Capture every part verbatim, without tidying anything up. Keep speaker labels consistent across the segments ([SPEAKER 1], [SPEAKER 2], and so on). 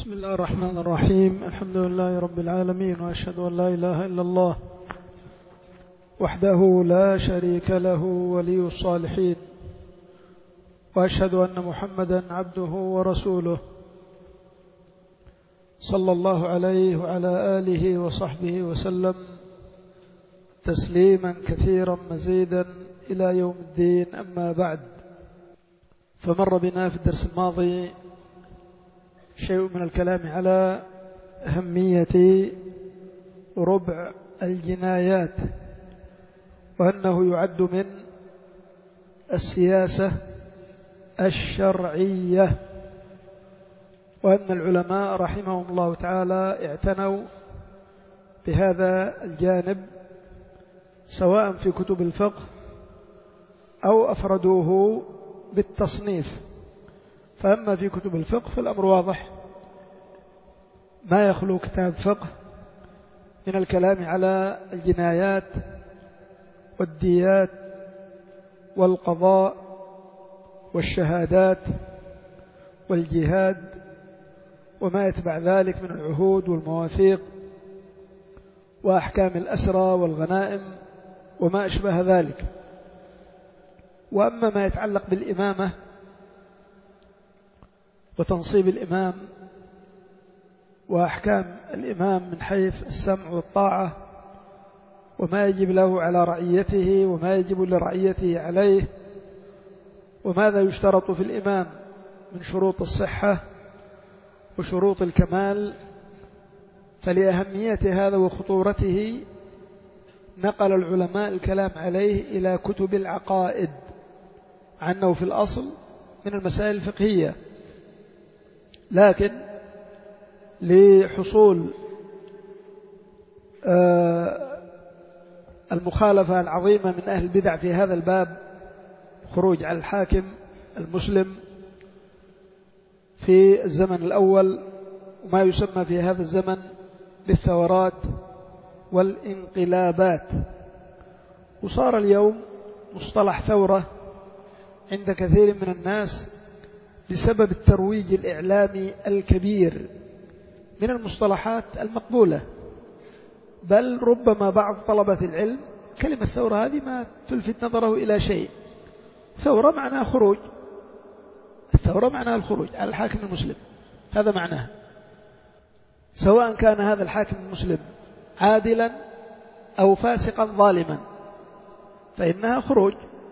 [SPEAKER 1] بسم الله الرحمن الرحيم. الحمد لله رب العالمين، وأشهد أن لا إله إلا الله وحده لا شريك له ولي الصالحين، وأشهد أن محمدا عبده ورسوله صلى الله عليه وعلى آله وصحبه وسلم تسليما كثيرا مزيدا إلى يوم الدين. أما بعد، فمر بنا في الدرس الماضي شيء من الكلام على أهمية ربع الجنايات، وأنه يعد من السياسة الشرعية، وأن العلماء رحمهم الله تعالى اعتنوا بهذا الجانب سواء في كتب الفقه أو أفردوه بالتصنيف. فأما في كتب الفقه فالأمر واضح، ما يخلو كتاب فقه من الكلام على الجنايات والديات والقضاء والشهادات والجهاد وما يتبع ذلك من العهود والمواثيق وأحكام الأسرى والغنائم وما أشبه ذلك. وأما ما يتعلق بالإمامة وتنصيب الإمام وأحكام الإمام من حيث السمع والطاعة وما يجب له على رعيته وما يجب لرعيته عليه وماذا يشترط في الإمام من شروط الصحة وشروط الكمال، فلأهمية هذا وخطورته نقل العلماء الكلام عليه إلى كتب العقائد، عنه في الأصل من المسائل الفقهية، لكن لحصول المخالفة العظيمة من أهل البدع في هذا الباب، خروج على الحاكم المسلم في الزمن الأول وما يسمى في هذا الزمن بالثورات والانقلابات. وصار اليوم مصطلح ثورة عند كثير من الناس بسبب الترويج الإعلامي الكبير من المصطلحات المقبولة، بل ربما بعض طلبة العلم كلمة ثورة هذه ما تلفت نظره إلى شيء. ثورة معناها خروج، الثورة معناها الخروج على الحاكم المسلم، هذا معناه، سواء كان هذا الحاكم المسلم عادلا أو فاسقا ظالما فإنها خروج.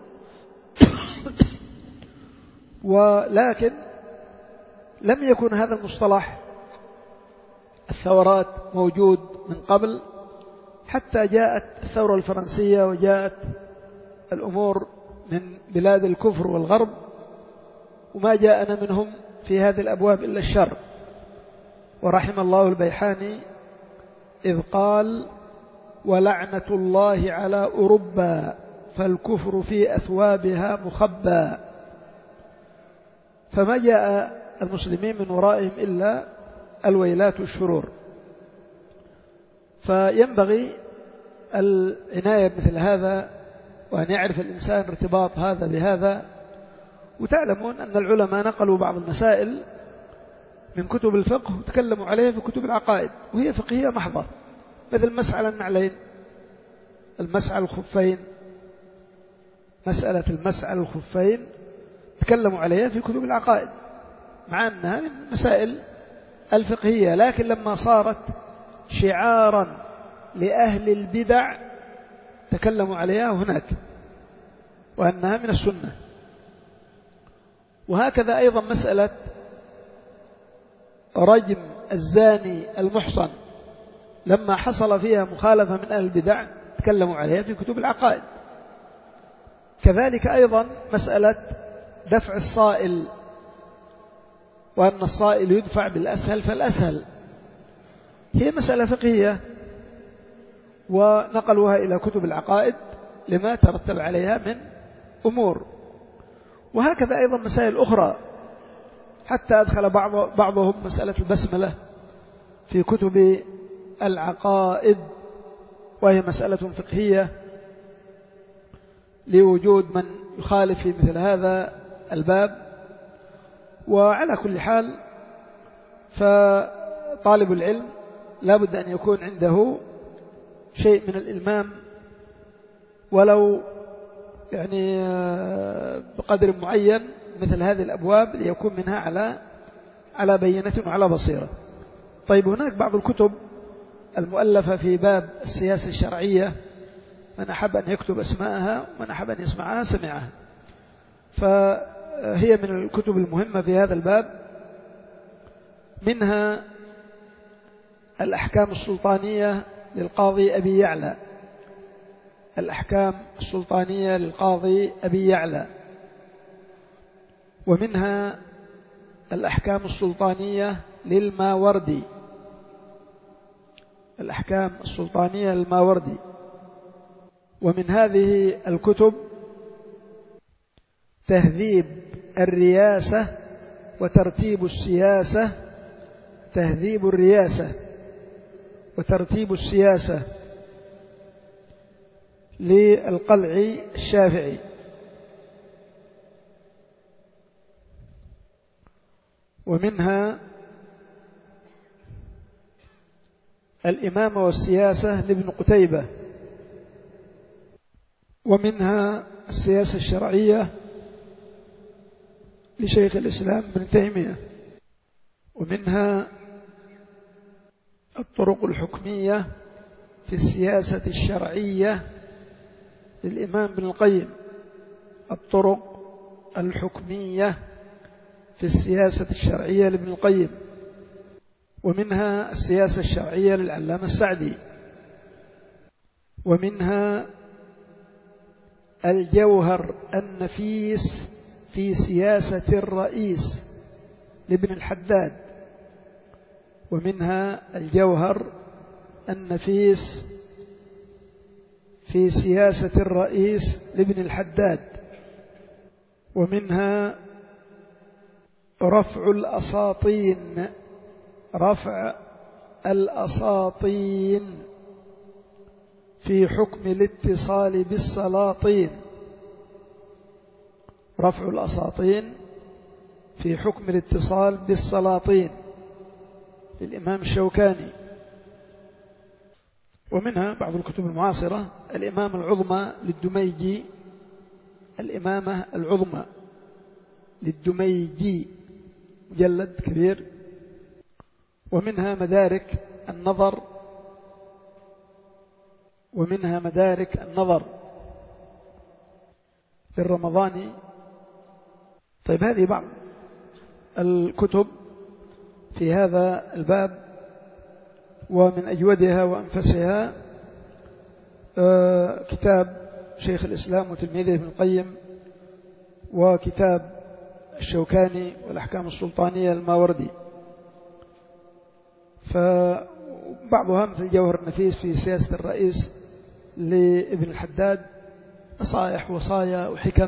[SPEAKER 1] ولكن لم يكن هذا المصطلح الثورات موجود من قبل، حتى جاءت الثورة الفرنسية وجاءت الأمور من بلاد الكفر والغرب، وما جاءنا منهم في هذه الأبواب إلا الشر. ورحم الله البيحاني إذ قال: ولعنة الله على أوروبا فالكفر في أثوابها مخبى. فما جاء المسلمين من ورائهم إلا الويلات والشرور. فينبغي العناية بمثل هذا، وأن يعرف الإنسان ارتباط هذا بهذا. وتعلمون أن العلماء نقلوا بعض المسائل من كتب الفقه وتكلموا عليها في كتب العقائد، وهي فقهية محضة، مثل مسح على النعلين، المسح على الخفين، مسألة المسح على الخفين تكلموا عليها في كتب العقائد مع أنها من المسائل الفقهية، لكن لما صارت شعارا لأهل البدع تكلموا عليها هناك وأنها من السنة. وهكذا أيضا مسألة رجم الزاني المحصن لما حصل فيها مخالفة من أهل البدع تكلموا عليها في كتب العقائد. كذلك أيضا مسألة دفع الصائل، وأن الصائل يدفع بالأسهل فالأسهل، هي مسألة فقهية ونقلوها إلى كتب العقائد لما ترتب عليها من أمور. وهكذا أيضا مسائل أخرى، حتى أدخل بعض بعضهم مسألة البسملة في كتب العقائد، وهي مسألة فقهية لوجود من يخالف في مثل هذا الباب. وعلى كل حال فطالب العلم لا بد أن يكون عنده شيء من الإلمام، ولو يعني بقدر معين مثل هذه الأبواب ليكون منها على على بينة وعلى بصيرة. طيب، هناك بعض الكتب المؤلفة في باب السياسة الشرعية، من أحب أن يكتب أسماءها ومن أحب أن يسمعها سمعها، فهي من الكتب المهمة في هذا الباب. منها الأحكام السلطانية للقاضي أبي يعلى، الأحكام السلطانية للقاضي أبي يعلى، ومنها الأحكام السلطانية للماوردي، الأحكام السلطانية للماوردي. ومن هذه الكتب تهذيب الرياسة وترتيب السياسة، تهذيب الرياسة وترتيب السياسة للقلعي الشافعي. ومنها الإمامة والسياسة لابن قتيبة. ومنها السياسة الشرعية لشيخ الإسلام ابن تيمية. ومنها الطرق الحكمية في السياسة الشرعية للإمام ابن القيم، الطرق الحكمية في السياسة الشرعية لابن القيم. ومنها السياسة الشرعية للعلامة السعدي. ومنها الجوهر النفيس في سياسة الرئيس لابن الحداد. ومنها الجوهر النفيس في سياسة الرئيس لابن الحداد. ومنها رفع الأساطين، رفع الأساطين في حكم الاتصال بالسلاطين، رفع الأساطين في حكم الاتصال بالسلاطين للإمام الشوكاني. ومنها بعض الكتب المعاصرة الإمامة العظمى للدميجي، الإمامة العظمى للدميجي، مجلد كبير. ومنها مدارك النظر، ومنها مدارك النظر للرمضاني. طيب، هذه بعض الكتب في هذا الباب، ومن أجودها وأنفسها كتاب شيخ الإسلام وتلميذه ابن القيم، وكتاب الشوكاني والأحكام السلطانية الماوردي. فبعضها مثل جوهر النفيس في سياسة الرئيس لابن الحداد، نصائح وصايا وحكم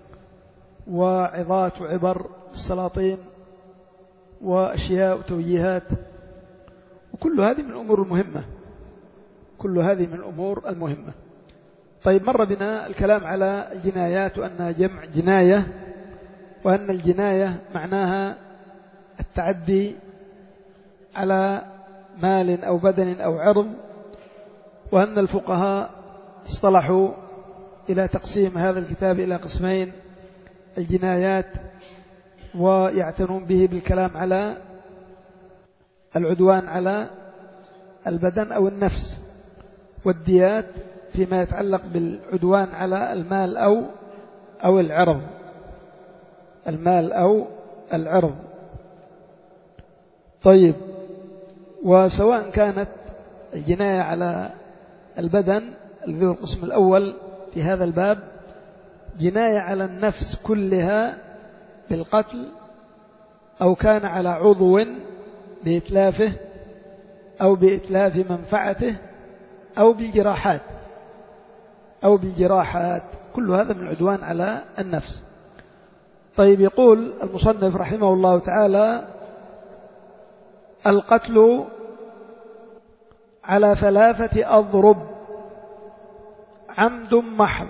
[SPEAKER 1] وعظات وعبر السلاطين وأشياء وتوجيهات، وكل هذه من الأمور المهمة، كل هذه من الأمور المهمة. طيب، مر بنا الكلام على الجنايات وأنها جمع جناية، وأن الجناية معناها التعدي على مال أو بدن أو عرض، وأن الفقهاء اصطلحوا إلى تقسيم هذا الكتاب إلى قسمين: الجنايات، ويعتنون به بالكلام على العدوان على البدن أو النفس، والديات فيما يتعلق بالعدوان على المال أو أو العرض، المال أو العرض. طيب، وسواء كانت الجناية على البدن الذي هو القسم الأول في هذا الباب، جناية على النفس كلها بالقتل، أو كان على عضو بإتلافه أو بإتلاف منفعته أو بالجراحات أو بالجراحات كل هذا من العدوان على النفس. طيب، يقول المصنف رحمه الله تعالى: القتل على ثلاثة أضرب: عمد محض،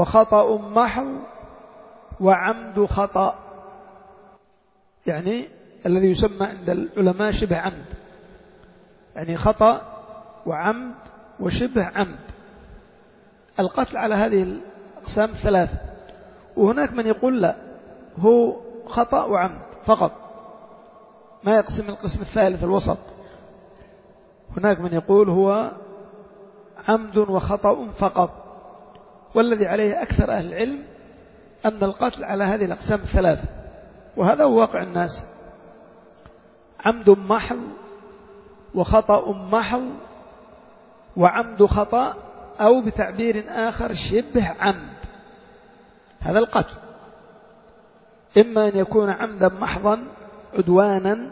[SPEAKER 1] وخطأ محض، وعمد خطأ. يعني الذي يسمى عند العلماء شبه عمد، يعني خطأ وعمد وشبه عمد. القتل على هذه الأقسام الثلاثة. وهناك من يقول لا، هو خطأ وعمد فقط، ما يقسم القسم الثالث الوسط. هناك من يقول هو عمد وخطأ فقط، والذي عليه أكثر أهل العلم أن القتل على هذه الأقسام الثلاثة، وهذا هو واقع الناس: عمد محض، وخطأ محض، وعمد خطأ، أو بتعبير آخر شبه عمد. هذا القتل إما أن يكون عمدا محضا عدوانا،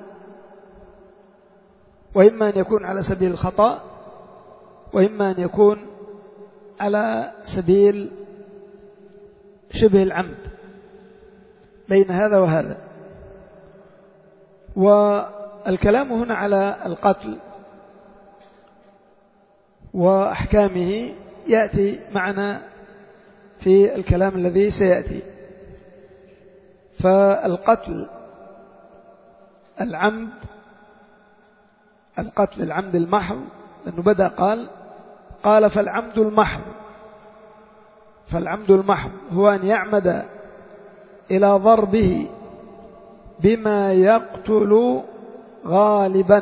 [SPEAKER 1] وإما أن يكون على سبيل الخطأ، وإما أن يكون على سبيل شبه العمد، بين هذا وهذا. والكلام هنا على القتل وأحكامه يأتي معنا في الكلام الذي سيأتي. فالقتل العمد، القتل العمد المحض، لأنه بدأ قال قال فالعمد المحض. فالعمد المحض هو أن يعمد إلى ضربه بما يقتل غالبا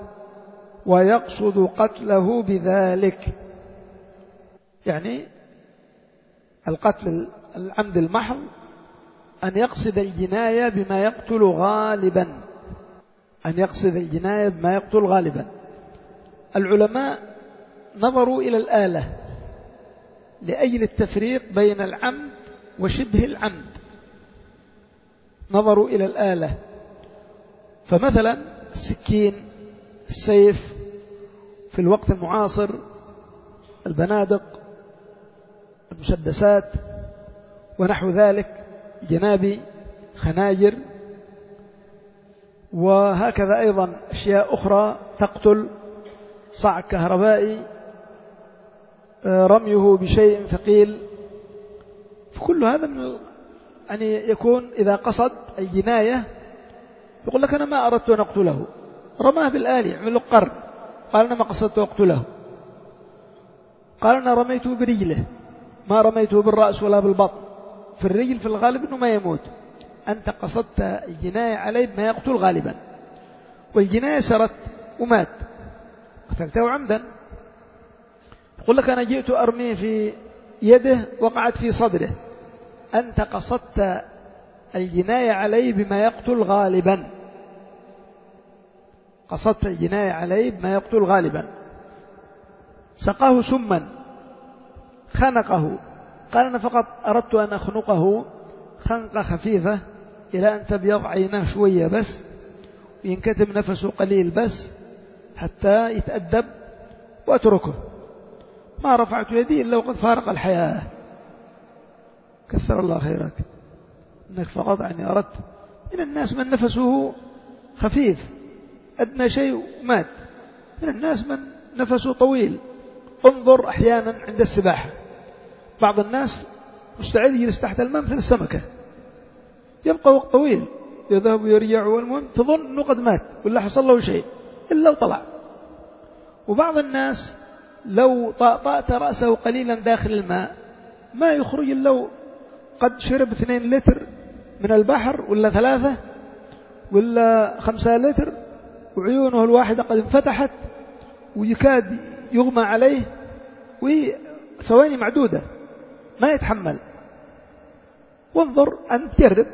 [SPEAKER 1] ويقصد قتله بذلك. يعني القتل العمد المحض أن يقصد الجناية بما يقتل غالبا، أن يقصد الجناية بما يقتل غالبا. العلماء نظروا إلى الآلة لأجل التفريق بين العمد وشبه العمد، نظروا إلى الآلة. فمثلا السكين، السيف في الوقت المعاصر، البنادق، المسدسات ونحو ذلك، جنابي، خناجر، وهكذا أيضا أشياء أخرى تقتل، صعق كهربائي، رميه بشيء ثقيل، فكل هذا من يعني يكون إذا قصد الجناية يقول لك أنا ما أردت أن أقتله، رماه بالآلي، يعمل له قرن، قال أنا ما قصدت أقتله، قال أنا رميته برجله، ما رميته بالرأس ولا بالبطن. في الرجل في الغالب أنه ما يموت، أنت قصدت الجناية عليه بما يقتل غالبا، والجناية سرت ومات، قتلته عمدا. يقول لك أنا جئت أرميه في يده وقعت في صدره، أنت قصدت الجناية عليه بما يقتل غالبا، قصدت الجناية عليه بما يقتل غالبا. سقاه سما، خنقه، قال أنا فقط أردت أن أخنقه خنقة خفيفة إلى أن تبيض عيناه شوية بس، وينكتم نفسه قليل بس حتى يتأدب وأتركه، ما رفعت يدي إلا وقد فارق الحياة. كثر الله خيرك، إنك فقط يعني أردت. من الناس من نفسه خفيف أدنى شيء مات، من الناس من نفسه طويل. انظر أحيانا عند السباحة، بعض الناس مستعد يجلس تحت الماء مثل السمكة، يبقى وقت طويل يذهب ويرجع، والمهم تظن أنه قد مات ولا حصل له شيء إلا وطلع. وبعض الناس لو طأطأت رأسه قليلا داخل الماء ما يخرج إلا قد شرب اثنين لتر من البحر ولا ثلاثة ولا خمسة لتر، وعيونه الواحدة قد انفتحت ويكاد يغمى عليه، وثواني معدودة ما يتحمل. وانظر أنت جرب،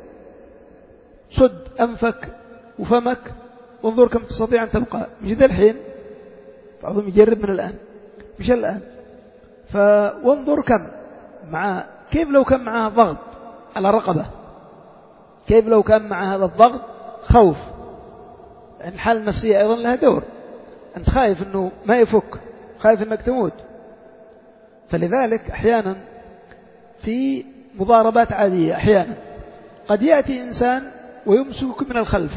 [SPEAKER 1] سد أنفك وفمك وانظر كم تستطيع أن تبقى. مش ذا الحين، بعضهم يجرب من الآن، مش الآن. فوانظر كم مع، كيف لو كان معها ضغط على رقبة، كيف لو كان مع هذا الضغط خوف، يعني الحالة النفسية أيضا لها دور، أنت خايف أنه ما يفك، خايف أنك تموت. فلذلك أحيانا في مضاربات عادية أحيانا قد يأتي إنسان ويمسكك من الخلف،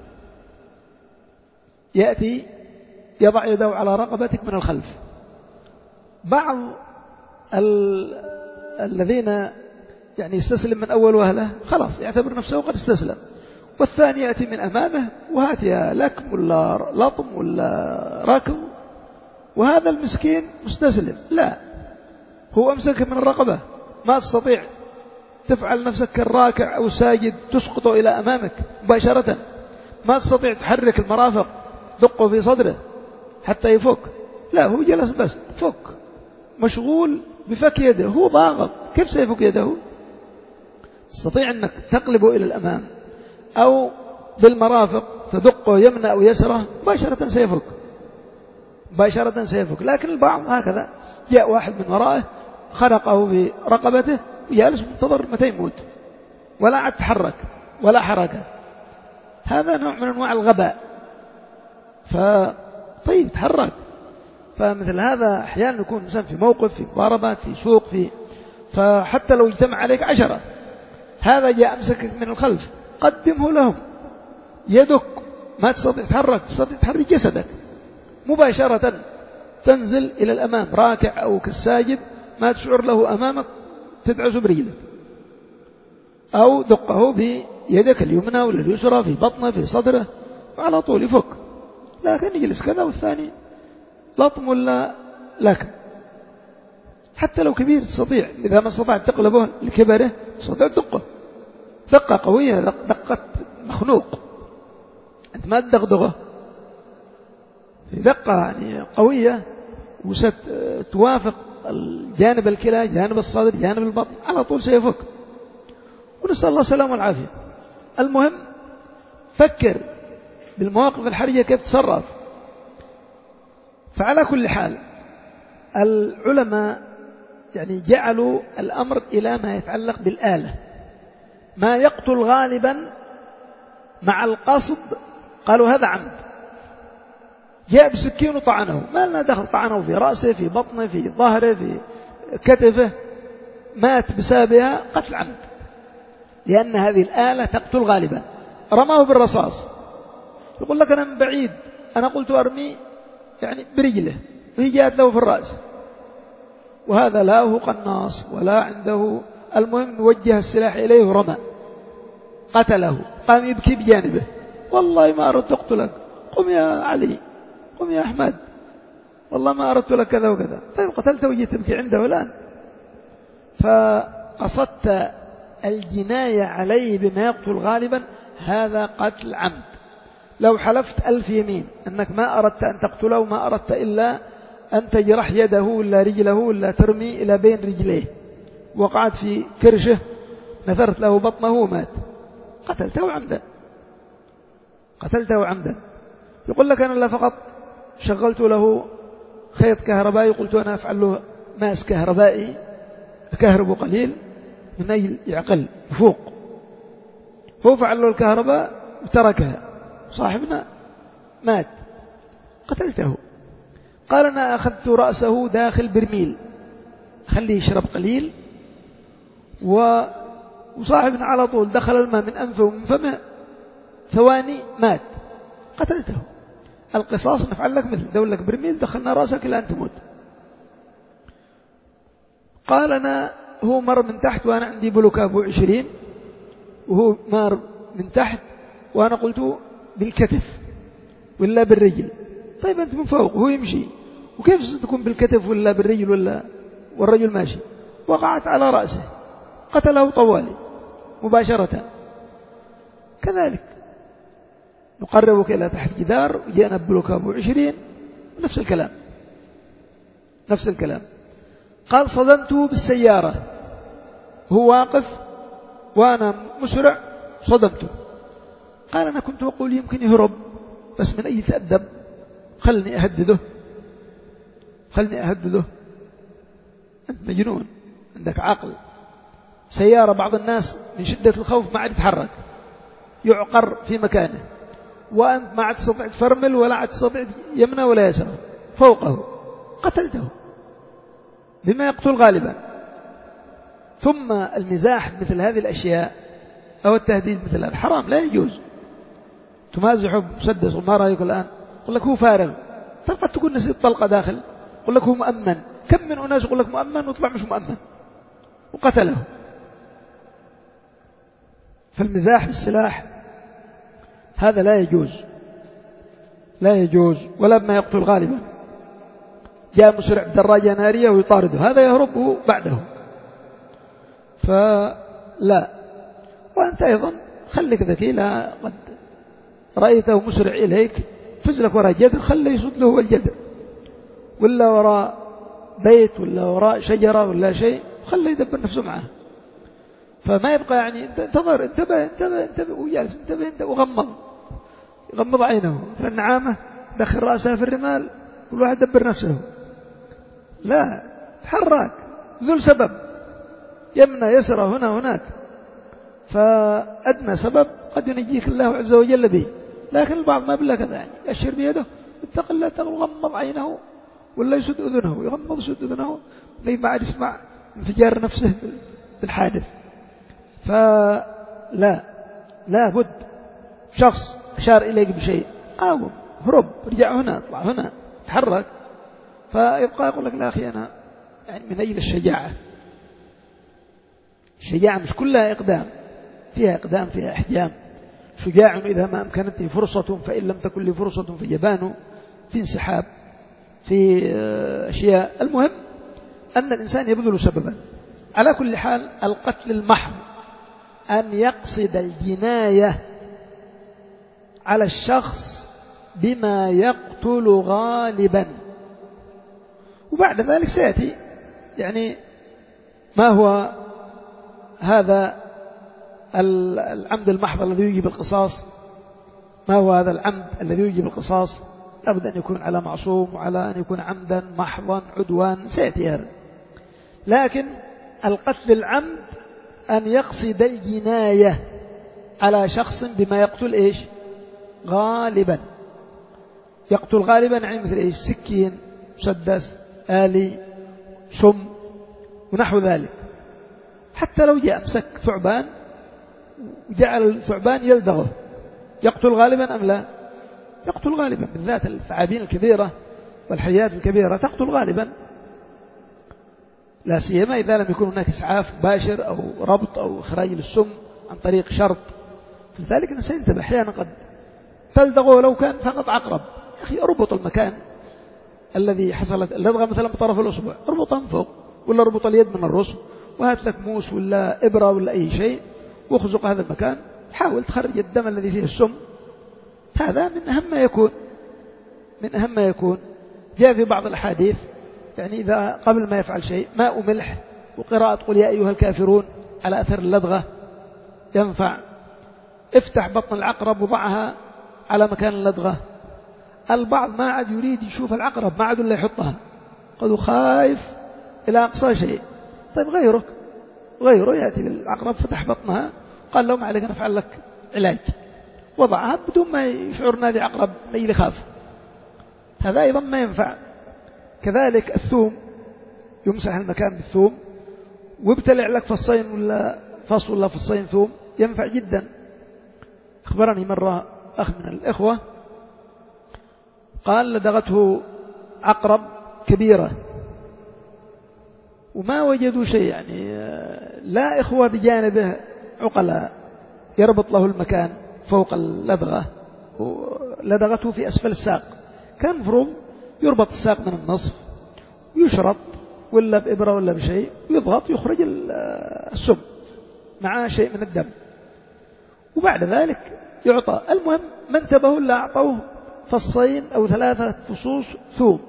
[SPEAKER 1] يأتي يضع يده على رقبتك من الخلف. بعض ال... الذين يعني يستسلم من أول وهلة خلاص يعتبر نفسه قد استسلم، والثاني يأتي من أمامه وهات يا لكم ولا لطم ولا ركض، وهذا المسكين مستسلم، لا، هو أمسك من الرقبة، ما تستطيع تفعل نفسك كالراكع أو ساجد تسقط إلى أمامك مباشرة، ما تستطيع تحرك المرافق دقه في صدره حتى يفك، لا، هو جلس بس فك، مشغول بفك يده، هو ضاغط، كيف سيفك يده؟ تستطيع أنك تقلبه إلى الأمام أو بالمرافق تدقه يمنى أو يسره مباشرة سيفك، مباشرة سيفك. لكن البعض هكذا، جاء واحد من ورائه خرقه في رقبته وجالس منتظر متى يموت، ولا عاد تحرك ولا حركة، هذا نوع من أنواع الغباء. فطيب تحرك. فمثل هذا أحيانا يكون مثلا في موقف، في مضاربة، في سوق، في فحتى لو اجتمع عليك عشرة، هذا جاء أمسكك من الخلف، قدمه لهم، يدك ما تستطيع تحرك، تستطيع تحرك جسدك مباشرة، تنزل إلى الأمام راكع أو كالساجد، ما تشعر له أمامك، تدعسه برجلك أو دقه بيدك اليمنى ولا اليسرى في بطنه في صدره، وعلى طول يفك. لكن يجلس كذا والثاني لطم ولا لكن، حتى لو كبير تستطيع، إذا ما استطعت تقلبه لكبره تستطيع دقه دقة قوية، دقة مخنوق، أنت ما تدغدغه، دقة يعني قوية وستوافق الجانب الكلى، جانب الصدر، جانب البطن، على طول سيفك. ونسأل الله السلامة والعافية. المهم فكر بالمواقف الحرجة كيف تصرف. فعلى كل حال العلماء يعني جعلوا الأمر إلى ما يتعلق بالآلة، ما يقتل غالبا مع القصد قالوا هذا عمد، جاء بسكين وطعنه، ما لنا دخل، طعنه في رأسه، في بطنه، في ظهره، في كتفه، مات بسببها، قتل عمد، لأن هذه الآلة تقتل غالبا. رماه بالرصاص، يقول لك أنا من بعيد، أنا قلت أرمي يعني برجله، وهي جاءت له في الرأس، وهذا لا هو قناص ولا عنده، المهم وجه السلاح إليه ورمى، قتله، قام يبكي بجانبه، والله ما أردت أقتلك، قم يا علي، قم يا أحمد، والله ما أردت لك كذا وكذا. طيب قتلته وجيت تبكي عنده الآن، فقصدت الجناية عليه بما يقتل غالبا، هذا قتل عمد. لو حلفت ألف يمين أنك ما أردت أن تقتله وما أردت إلا أن تجرح يده ولا رجله ولا ترمي إلى بين رجليه، وقعت في كرشه، نثرت له بطنه ومات، قتلته عمدا، قتلته عمدا. يقول لك أنا لا فقط شغلت له خيط كهربائي، قلت أنا أفعل له ماس كهربائي كهربه قليل من أجل يعقل فوق، هو فعل له الكهرباء وتركها، صاحبنا مات، قتلته. قال أنا أخذت رأسه داخل برميل، خليه يشرب قليل، وصاحبنا على طول دخل الماء من أنفه ومن فمه، ثواني مات، قتلته. القصاص نفعل لك مثل دول لك برميل، دخلنا رأسك إلى أن تموت. قال أنا هو مر من تحت وأنا عندي بلوك أبو عشرين، وهو مر من تحت وأنا قلت بالكتف ولا بالرجل. طيب أنت من فوق وهو يمشي، وكيف ستكون بالكتف ولا بالرجل ولا والرجل ماشي؟ وقعت على رأسه، قتله طوالي مباشرة. كذلك نقربك إلى تحت جدار وجاءنا بلوك أبو عشرين، نفس الكلام نفس الكلام. قال صدمته بالسيارة، هو واقف وأنا مسرع صدمته. قال أنا كنت أقول يمكن يهرب، بس من أي تأدب، خلني أهدده خلني أهدده أنت مجنون، عندك عقل. سيارة بعض الناس من شدة الخوف ما عاد يتحرك، يعقر في مكانه، وأنت ما عاد تستطيع تفرمل ولا عاد تستطيع يمنى ولا يسار، فوقه، قتلته بما يقتل غالبا. ثم المزاح مثل هذه الأشياء أو التهديد مثل هذا حرام، لا يجوز. تمازحه بمسدس وما رأيك الآن، يقول لك هو فارغ، طيب قد تكون نسيت طلقة داخل، يقول لك هو مؤمن. كم من أناس يقول لك مؤمن وطلع مش مؤمن وقتله. فالمزاح بالسلاح هذا لا يجوز، لا يجوز، ولا ما يقتل غالبا. جاء مسرع بدراجة نارية ويطارده، هذا يهرب بعده، فلا. وأنت أيضا خليك ذكي، لا قد رأيته مسرع إليك فز لك وراء جدر، خلي يصد له الجدر، ولا وراء بيت ولا وراء شجرة ولا شيء، خلي يدبر نفسه معه. فما يبقى يعني انتظر، انتبه انتبه انتبه وجالس، انتبه انتبه وغمض، يغمض عينه. فالنعامة دخل رأسها في الرمال، كل واحد دبر نفسه. لا، تحرك، ذو سبب، يمنى يسرى هنا هناك، فأدنى سبب قد ينجيك الله عز وجل به. لكن البعض ما بالله كذا، يعني يأشر بيده، اتق الله، يغمض عينه ولا يسد أذنه، يغمض يسد أذنه، ما بعد يسمع انفجار نفسه بالحادث. فلا، لا بد شخص أشار إليك بشيء، قاوم، هرب، ارجع هنا، اطلع هنا، تحرك. فيبقى يقول لك لا أخي أنا يعني من أجل الشجاعة. الشجاعة مش كلها إقدام، فيها إقدام فيها إحجام. شجاع إذا ما أمكنته فرصة، فإن لم تكن لي فرصة فجبان، في انسحاب، في أشياء. المهم أن الإنسان يبذل سببا. على كل حال القتل المحض أن يقصد الجناية على الشخص بما يقتل غالبا. وبعد ذلك سيأتي يعني ما هو هذا العمد المحض الذي يجب القصاص، ما هو هذا العمد الذي يجب القصاص. لابد أن يكون على معصوم، وعلى أن يكون عمدا محضا عدوان، سيأتي هذا. لكن القتل العمد أن يقصد الجناية على شخص بما يقتل إيش؟ غالبا. يقتل غالبا يعني مثل إيش؟ سكين، مسدس، آلي، سم ونحو ذلك. حتى لو جاء مسك ثعبان وجعل الثعبان يلدغه، يقتل غالبا أم لا؟ يقتل غالبا، بالذات الثعابين الكبيرة والحيات الكبيرة تقتل غالبا، لا سيما إذا لم يكن هناك إسعاف مباشر أو ربط أو إخراج للسم عن طريق شرط. فلذلك الإنسان ينتبه، أحيانا قد تلدغه لو كان فقط عقرب، يا أخي اربط المكان الذي حصلت اللدغة مثلا بطرف الأصبع، اربطها من فوق، ولا اربط اليد من الرسل، وهات لك موس ولا إبرة ولا أي شيء واخزق هذا المكان، حاول تخرج الدم الذي فيه السم. هذا من أهم ما يكون، من أهم ما يكون. جاء في بعض الأحاديث يعني إذا قبل ما يفعل شيء ماء ملح وقراءة قل يا أيها الكافرون على أثر اللدغة ينفع. افتح بطن العقرب وضعها على مكان اللدغة. البعض ما عاد يريد يشوف العقرب، ما عاد إلا يحطها، قد خايف إلى أقصى شيء. طيب غيرك غيره يأتي بالعقرب، فتح بطنها، قال لهم عليك نفعل لك علاج، وضعها بدون ما يشعر نادي عقرب ليل خاف. هذا أيضا ما ينفع. كذلك الثوم، يمسح المكان بالثوم وابتلع لك فصين ولا فص ولا فصين ثوم، ينفع جدا. أخبرني مرة أخ من الإخوة قال لدغته عقرب كبيرة وما وجدوا شيء، يعني لا إخوة بجانبه عقلاء يربط له المكان فوق اللدغة، لدغته في أسفل الساق، كان مفروض يربط الساق من النصف ويشرط ولا بإبرة ولا بشيء ويضغط يخرج السم مع شيء من الدم، وبعد ذلك يعطى. المهم ما انتبهوا إلا أعطوه فصين أو ثلاثة فصوص ثوم.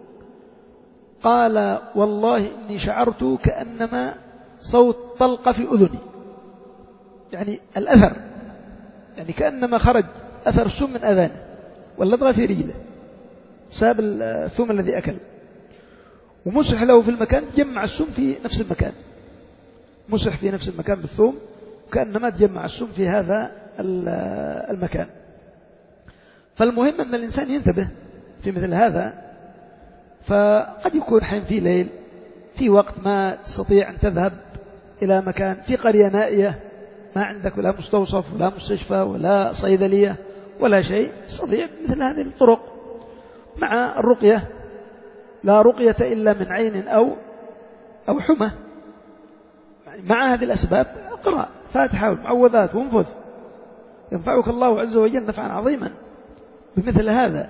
[SPEAKER 1] قال والله إني شعرت كأنما صوت طلقة في أذني، يعني الأثر، يعني كأنما خرج أثر السم من أذانه واللدغة في رجله بسبب الثوم الذي أكل. ومسح له في المكان، جمع السم في نفس المكان، مسح في نفس المكان بالثوم كأنما تجمع السم في هذا المكان. فالمهم أن الإنسان ينتبه في مثل هذا. فقد يكون حين في ليل، في وقت ما تستطيع أن تذهب إلى مكان في قرية نائية ما عندك ولا مستوصف ولا مستشفى ولا صيدلية ولا شيء، تستطيع مثل هذه الطرق مع الرقية، لا رقية إلا من عين أو أو حمى، يعني مع هذه الأسباب اقرأ فاتحة والمعوذات وانفذ، ينفعك الله عز وجل نفعا عظيما بمثل هذا.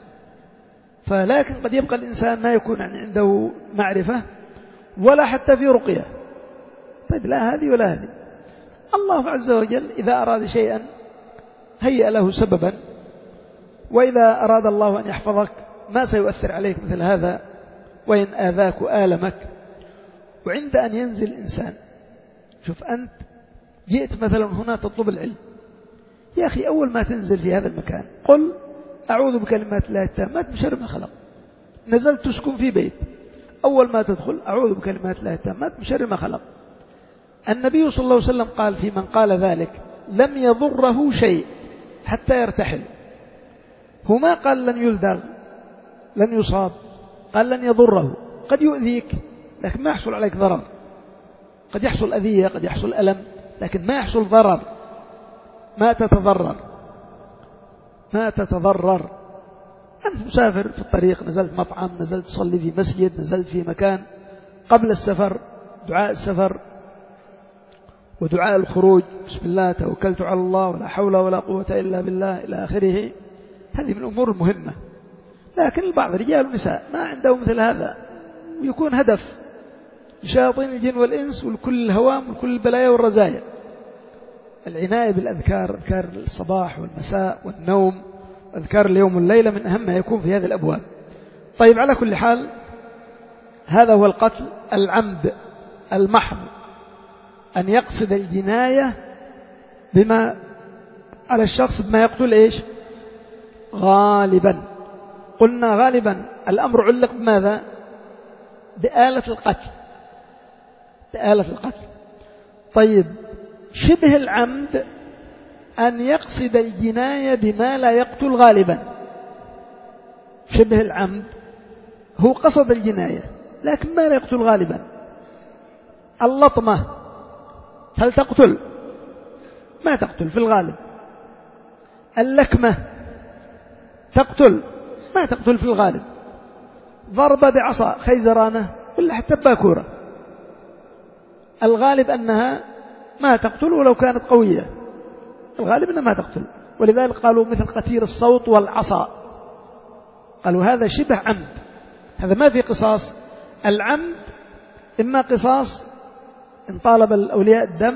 [SPEAKER 1] فلكن قد يبقى الإنسان ما يكون عنده معرفة ولا حتى في رقية. طيب لا هذه ولا هذه. الله عز وجل إذا أراد شيئا هيأ له سببا، وإذا أراد الله أن يحفظك ما سيؤثر عليك مثل هذا وإن آذاك وآلمك. وعند أن ينزل الإنسان، شوف أنت جئت مثلا هنا تطلب العلم، يا أخي أول ما تنزل في هذا المكان قل أعوذ بكلمات الله التامات من شر ما خلق. نزلت تسكن في بيت، أول ما تدخل أعوذ بكلمات الله التامات من شر ما خلق. النبي صلى الله عليه وسلم قال في من قال ذلك لم يضره شيء حتى يرتحل. هو ما قال لن يلدغ لن يصاب، قال لن يضره. قد يؤذيك لكن ما يحصل عليك ضرر، قد يحصل أذية قد يحصل ألم لكن ما يحصل ضرر، ما تتضرر ما تتضرر. أنت مسافر في الطريق، نزلت مطعم، نزلت تصلي في مسجد، نزلت في مكان، قبل السفر دعاء السفر ودعاء الخروج، بسم الله توكلت على الله ولا حول ولا قوة إلا بالله إلى آخره. هذه من الأمور المهمة. لكن البعض رجال ونساء ما عندهم مثل هذا، ويكون هدف لشياطين الجن والإنس ولكل الهوام وكل البلايا والرزايا. العناية بالأذكار، أذكار الصباح والمساء والنوم، أذكار اليوم والليلة من أهم ما يكون في هذه الأبواب. طيب على كل حال هذا هو القتل العمد المحض، أن يقصد الجناية بما على الشخص بما يقتل إيش؟ غالبا. قلنا غالبا الأمر علق بماذا؟ بآلة القتل، بآلة القتل. طيب شبه العمد أن يقصد الجناية بما لا يقتل غالبا. شبه العمد هو قصد الجناية لكن ما لا يقتل غالبا. اللطمة هل تقتل؟ ما تقتل في الغالب. اللكمة تقتل؟ ما تقتل في الغالب. ضربة بعصا خيزرانة ولا حتى باكورة، الغالب أنها ما تقتل ولو كانت قوية، الغالب أنها ما تقتل. ولذلك قالوا مثل قتير الصوت والعصا، قالوا هذا شبه عمد، هذا ما في قصاص. العمد إما قصاص إن طالب الأولياء الدم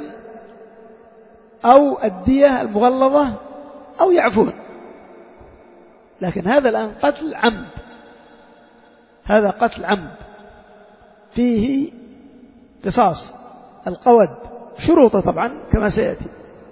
[SPEAKER 1] أو الدية المغلظة أو يعفون، لكن هذا الآن قتل عمد، هذا قتل عمد فيه قصاص. القود شروطه طبعا كما سيأتي،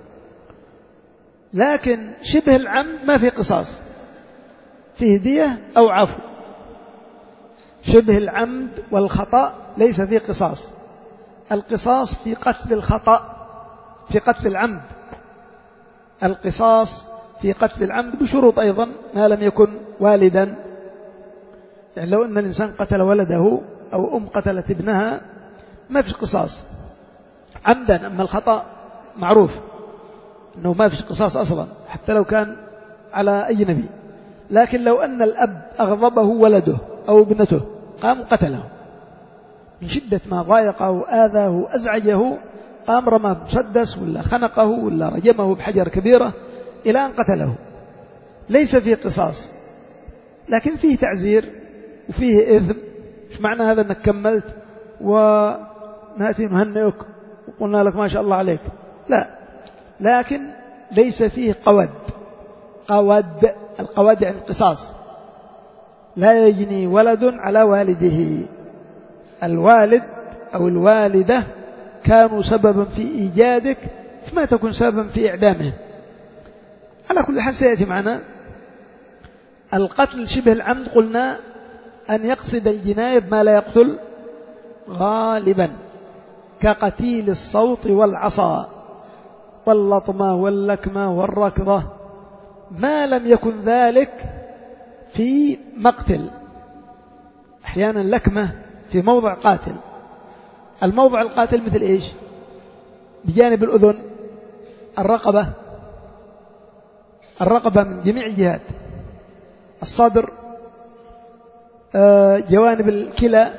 [SPEAKER 1] لكن شبه العمد ما في قصاص، فيه دية أو عفو. شبه العمد والخطأ ليس فيه قصاص، القصاص في قتل الخطأ، في قتل العمد. القصاص في قتل العمد بشروط أيضا، ما لم يكن والدا، يعني لو أن الإنسان قتل ولده أو أم قتلت ابنها ما فيش قصاص عمدا. أما الخطأ معروف أنه ما فيش قصاص أصلا حتى لو كان على أي نبي. لكن لو أن الأب أغضبه ولده أو ابنته قام قتله من شدة ما ضايقه وآذاه وأزعجه، قام رمى مسدس ولا خنقه ولا رجمه بحجر كبيرة إلى أن قتله، ليس فيه قصاص لكن فيه تعزير وفيه إثم. مش معنى هذا أنك كملت ونأتي نهنئك وقلنا لك ما شاء الله عليك، لا، لكن ليس فيه قود. قود القود يعني القصاص، لا يجني ولد على والده. الوالد أو الوالدة كانوا سببا في إيجادك فما تكون سببا في إعدامهم. على كل حال سيأتي معنا. القتل شبه العمد قلنا أن يقصد الجناية بما لا يقتل غالبا، كقتيل الصوت والعصا واللطمة واللكمة والركضة، ما لم يكن ذلك في مقتل. أحيانا لكمة في موضع قاتل. الموضع القاتل مثل إيش؟ بجانب الأذن، الرقبة، الرقبة من جميع الجهات، الصدر، جوانب الكلى،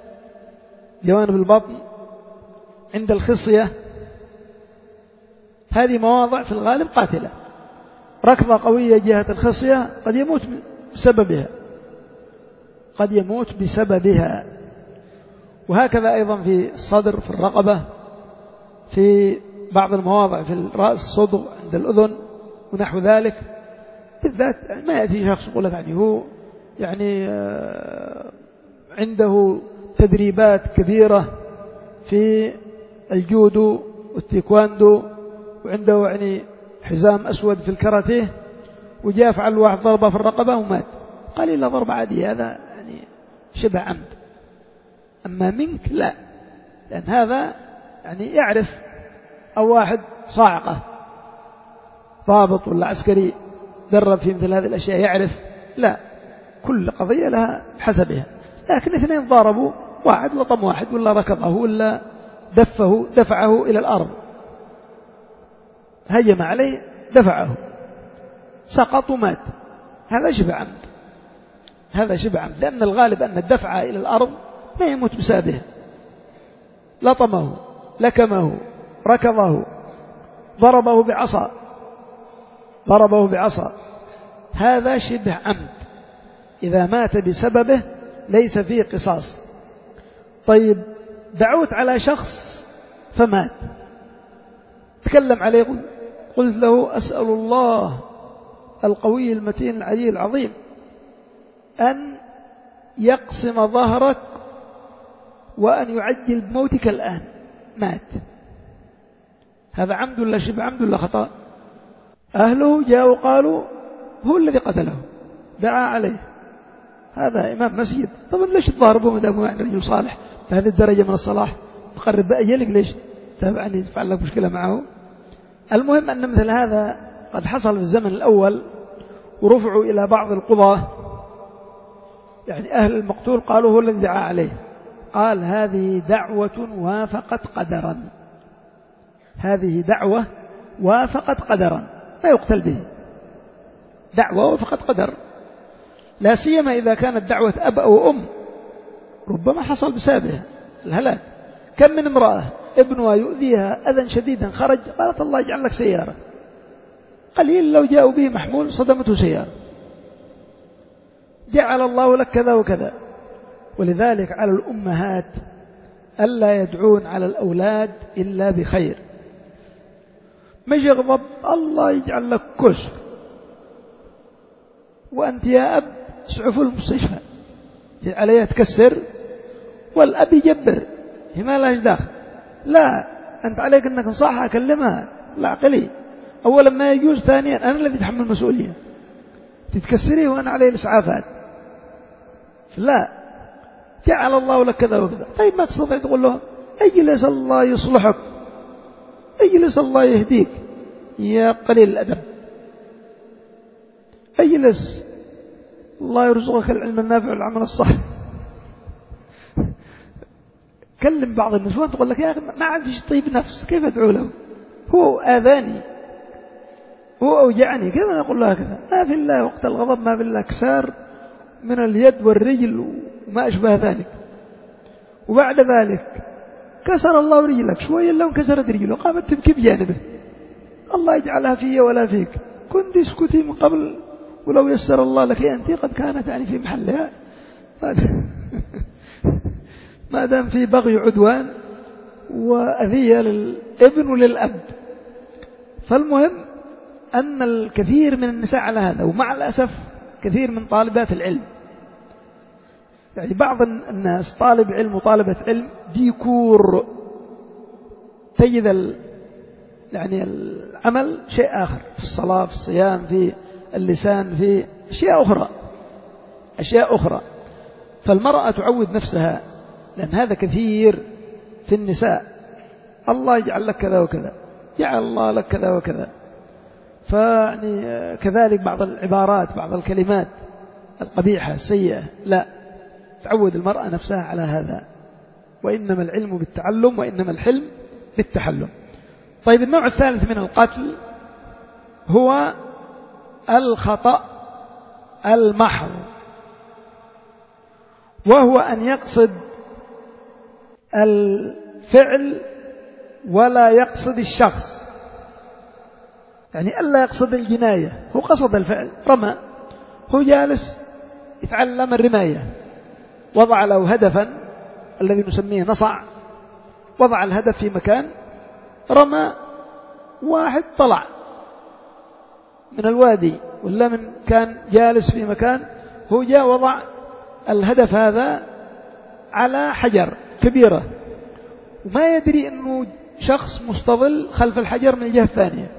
[SPEAKER 1] جوانب البطن، عند الخصية، هذه مواضع في الغالب قاتلة. ركضة قوية جهة الخصية قد يموت بسببها، قد يموت بسببها. وهكذا أيضا في الصدر، في الرقبة، في بعض المواضع في الرأس، الصدغ عند الأذن ونحو ذلك بالذات. يعني ما يأتي شخص يقول لك يعني هو يعني عنده تدريبات كبيرة في الجودو والتيكواندو وعنده يعني حزام أسود في الكاراتيه وجاء فعل واحد ضربة في الرقبة ومات، قال إلا ضربة عادية، هذا يعني شبه عمد. أما منك لا، لأن هذا يعني يعرف، أو واحد صاعقة ضابط ولا عسكري درب في مثل هذه الأشياء يعرف، لا، كل قضية لها حسبها. لكن اثنين ضاربوا، واحد لطم واحد ولا ركضه ولا دفه دفعه إلى الأرض، هجم عليه دفعه سقط ومات، هذا شبه عمد، هذا شبه عمد. لأن الغالب أن الدفع إلى الأرض ما يموت بسببه، لطمه، لكمه، ركضه، ضربه بعصا ضربه بعصا هذا شبه عمد. إذا مات بسببه ليس فيه قصاص. طيب دعوت على شخص فمات، تكلم عليه، قلت له أسأل الله القوي المتين العلي العظيم أن يقسم ظهرك وأن يعجل بموتك الآن، مات، هذا عمد ولا شبه عمد ولا خطأ؟ أهله جاءوا قالوا هو الذي قتله، دعا عليه، هذا إمام مسجد، طبعا ليش تضاربه مدام يعني رجل صالح بهذه الدرجة من الصلاح، تقرب بأجلك ليش تابعني تفعل لك مشكلة معه؟ المهم أن مثل هذا قد حصل في الزمن الأول، ورفعوا إلى بعض القضاة، يعني أهل المقتول قالوا هو الذي دعا عليه، قال هذه دعوة وافقت قدرا، هذه دعوة وافقت قدرا، ما يقتل به، دعوة وافقت قدر، لا سيما إذا كانت دعوة أب أو أم، ربما حصل بسببها الهلاك. كم من امرأة ابنها يؤذيها أذى شديدا، خرج قالت الله يجعل لك سيارة، قليل لو جاءوا به محمول صدمته سيارة، جعل الله لك كذا وكذا. ولذلك على الأمهات ألا يدعون على الأولاد إلا بخير، مش يغضب الله يجعل لك كسر وأنت يا أب اسعفوا المستشفى عليها تكسر، والأب يجبر، هي ما لهاش داخل، لا، أنت عليك أنك نصحها أكلمها، لا عقلي، أولا ما يجوز، ثانيا أنا الذي تحمل المسؤولية، تتكسري وأنا علي الإسعافات، لا، جعل الله لك كذا وكذا. طيب ما تستطيع تقول له اجلس الله يصلحك، اجلس الله يهديك، يا قليل الأدب، اجلس الله يرزقك العلم النافع والعمل الصالح. كلم بعض النسوان تقول لك يا أخي ما عاد فيش طيب نفس، كيف أدعو له؟ هو آذاني، هو أوجعني، كيف أنا أقول له كذا؟ ما في الله وقت الغضب، ما في الله كسار من اليد والرجل وما أشبه ذلك. وبعد ذلك كسر الله رجلك شوية، لو انكسرت رجله قامت تبكي بجانبه، الله يجعلها في ولا فيك، كنت اسكتي من قبل، ولو يسر الله لك أنت قد كانت يعني في محلها. ما دام في بغي عدوان وأذية للابن وللأب. فالمهم أن الكثير من النساء على هذا، ومع الأسف كثير من طالبات العلم، يعني بعض الناس طالب علم وطالبة علم ديكور، تجد ال... يعني العمل شيء آخر، في الصلاة، في الصيام، في اللسان، في أشياء أخرى أشياء أخرى فالمرأة تعود نفسها، لأن هذا كثير في النساء، الله يجعل لك كذا وكذا، جعل الله لك كذا وكذا. فيعني كذلك بعض العبارات، بعض الكلمات القبيحة السيئة، لا، تعود المرأة نفسها على هذا. وإنما العلم بالتعلم، وإنما الحلم بالتحلم. طيب النوع الثالث من القتل هو الخطأ المحض، وهو أن يقصد الفعل ولا يقصد الشخص. يعني ألا يقصد الجناية، هو قصد الفعل، رمى، هو جالس يتعلم الرماية، وضع له هدفا الذي نسميه نصع، وضع الهدف في مكان، رمى، واحد طلع من الوادي ولا من كان جالس في مكان، هو جاء وضع الهدف هذا على حجر كبيرة وما يدري أنه شخص مستظل خلف الحجر من الجهة الثانية.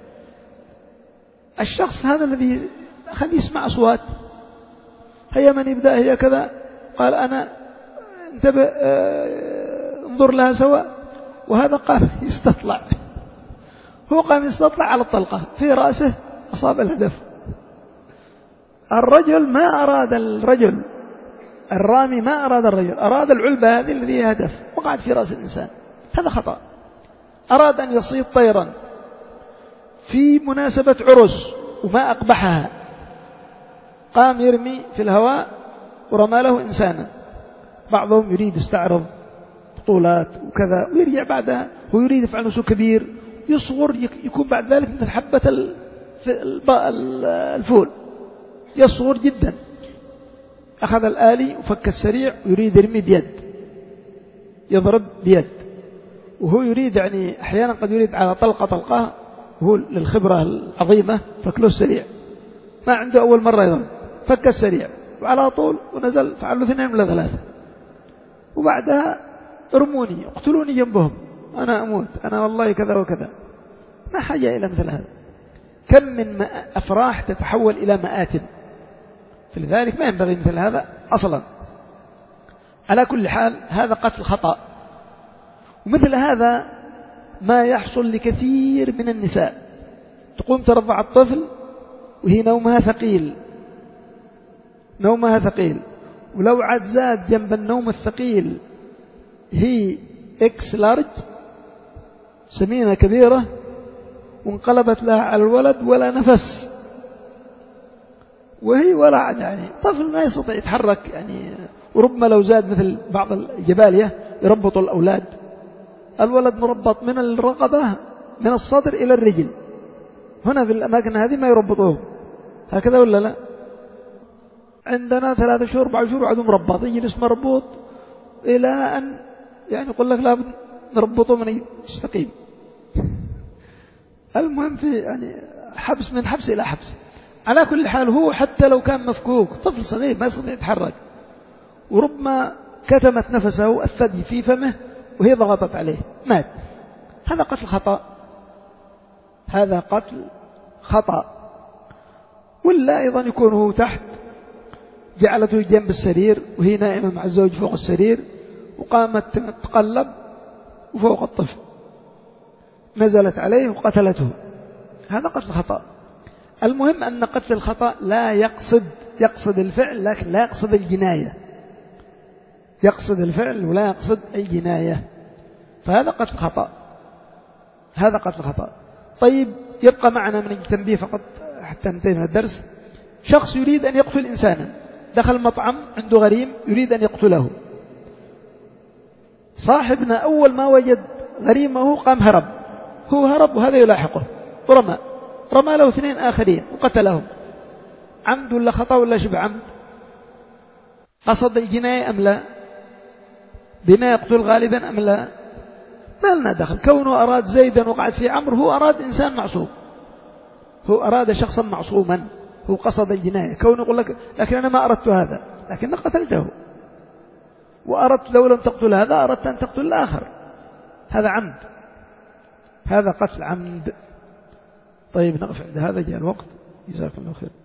[SPEAKER 1] الشخص هذا الذي أخذ يسمع أصوات، هيا من يبدأ، هي كذا، قال أنا انتبه، انظر لها سوا، وهذا قام يستطلع، هو قام يستطلع على الطلقة في رأسه، أصاب الهدف. الرجل ما أراد، الرجل الرامي ما أراد الرجل، أراد العلبة هذه الذي هي هدف، وقعت في رأس الإنسان، هذا خطأ. أراد أن يصيد طيرا في مناسبة عرس وما أقبحها، قام يرمي في الهواء ورمى له إنسانا. بعضهم يريد يستعرض بطولات وكذا ويرجع بعدها، هو يريد يفعل نسو كبير، يصغر، يكون بعد ذلك مثل حبة الفول، يصغر جدا. أخذ الآلي وفك السريع ويريد يرمي بيد، يضرب بيد، وهو يريد يعني أحيانا قد يريد على طلقة طلقة، وهو للخبرة العظيمة فكله السريع، ما عنده أول مرة يضرب، فك السريع وعلى طول ونزل، فعلوا اثنين ولا ثلاثة، وبعدها ارموني اقتلوني جنبهم، أنا أموت، أنا والله كذا وكذا. ما حاجة إلى مثل هذا. كم من أفراح تتحول إلى مآتم، فلذلك ما ينبغي مثل هذا أصلا. على كل حال هذا قتل خطأ. ومثل هذا ما يحصل لكثير من النساء، تقوم ترضع الطفل وهي نومها ثقيل، نومها ثقيل، ولو عاد زاد جنب النوم الثقيل هي إكس لارج، سمينة كبيرة، وانقلبت لها على الولد ولا نفس، وهي ولا يعني طفل ما يستطيع يتحرك يعني. وربما لو زاد مثل بعض الجبالية يربطوا الأولاد، الولد مربط من الرقبة من الصدر إلى الرجل، هنا في الأماكن هذه ما يربطوه هكذا ولا لا؟ عندنا ثلاثة شهور أربعة شهور وعدوا مربط، يجلس مربوط إلى أن يعني يقول لك لا نربطه من يستقيم. المهم في يعني حبس، من حبس إلى حبس. على كل حال هو حتى لو كان مفكوك، طفل صغير ما يستطيع يتحرك، وربما كتمت نفسه الثدي في فمه وهي ضغطت عليه مات، هذا قتل خطأ، هذا قتل خطأ. ولا أيضا يكون هو تحت، جعلته جنب السرير وهي نائمة مع الزوج فوق السرير، وقامت تتقلب وفوق الطفل نزلت عليه وقتلته، هذا قتل خطأ. المهم أن قتل الخطأ لا يقصد، يقصد الفعل لكن لا يقصد الجناية، يقصد الفعل ولا يقصد الجناية، فهذا قتل خطأ، هذا قتل خطأ. طيب يبقى معنا من التنبيه فقط حتى ننتهي من الدرس. شخص يريد أن يقتل إنسانا، دخل مطعم عنده غريم يريد أن يقتله، صاحبنا أول ما وجد غريمه قام هرب، هو هرب وهذا يلاحقه ورمى، رمى له اثنين آخرين وقتلهم. عمد ولا خطأ ولا شبه عمد؟ قصد الجناية أم لا؟ بما يقتل غالبا أم لا؟ ما لنا دخل. كونه أراد زيدا وقعد في عمرو، هو أراد إنسان معصوم، هو أراد شخصا معصوما، هو قصد الجناية. كونه يقول لك لكن أنا ما أردت هذا، لكن قتلته، وأردت لو لم تقتل هذا أردت أن تقتل الآخر، هذا عمد، هذا قتل عمد. طيب نقف عند هذا، جاء الوقت، جزاكم الله خير.